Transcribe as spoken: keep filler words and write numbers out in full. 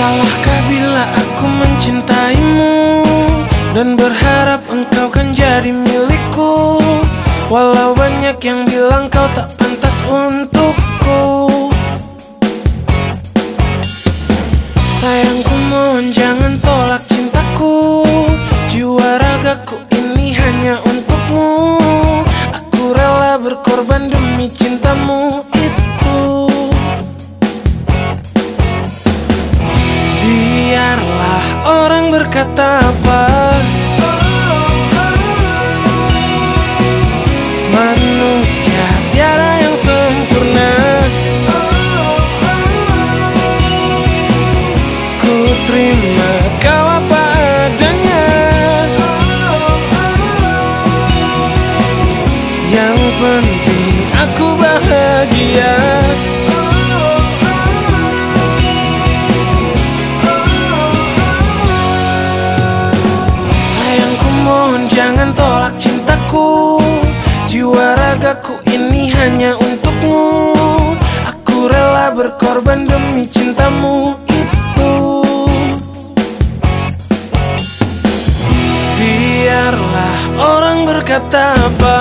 Salahkah bila aku mencintaimu dan berharap engkau kan jadi milikku, walau banyak yang bilang kau tak pantas untukku. Sayangku, mohon jangan tolak cintaku. Jiwa ragaku ini hanya untukmu. Aku rela berkorban demi cintamu itu. Biarlah orang berkata apa, manusia tiada yang sempurna. Ku terima kau apa adanya. Yang penting aku bahagia. Sayangku, mohon jangan tolak cintaku. Jiwa ragaku ini hanya untukmu. Aku rela berkorban demi cintamu itu. Biarlah orang berkata apa,